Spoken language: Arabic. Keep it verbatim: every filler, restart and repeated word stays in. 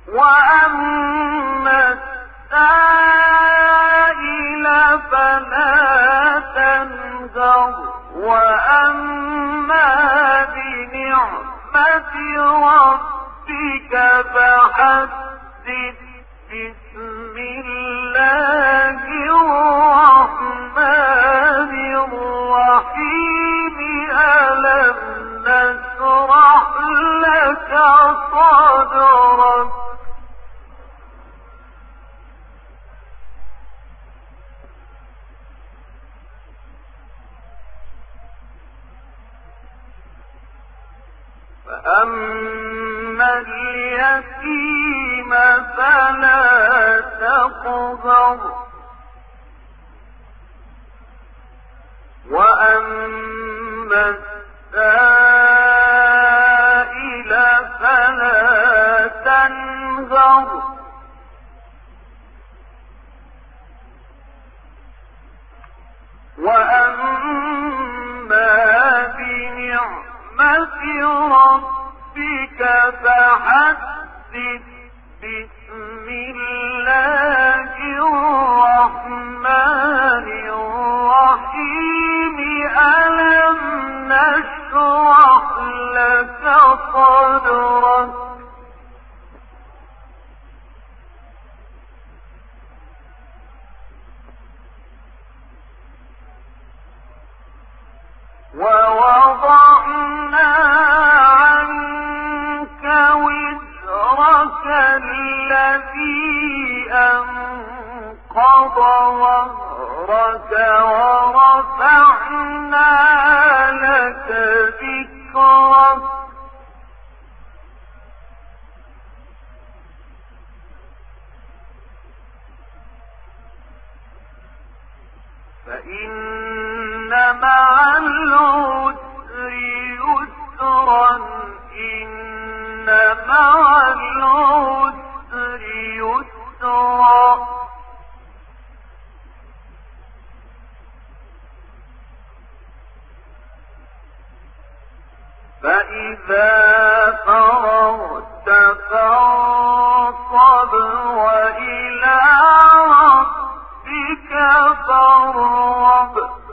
وأما السائل فلا تنهر وأما بنعمة ربك فحدث بسم الله الرحمن الرحيم ألم نشرح لك صدرك فأما اليتيم فلا تقهر وأما السائل فلا تنهر وأما بنعمة ربك فحدث بسم الله الرحمن الرحيم ألم نشرح لك صدرك ووضعنا عنك وزرك الذي أنقض ظهرك ورفعنا لك ذكرك فإن مع العسر يسرا إن مع العسر يسرا فإذا فرغت فانصب وإلى ربك فارغب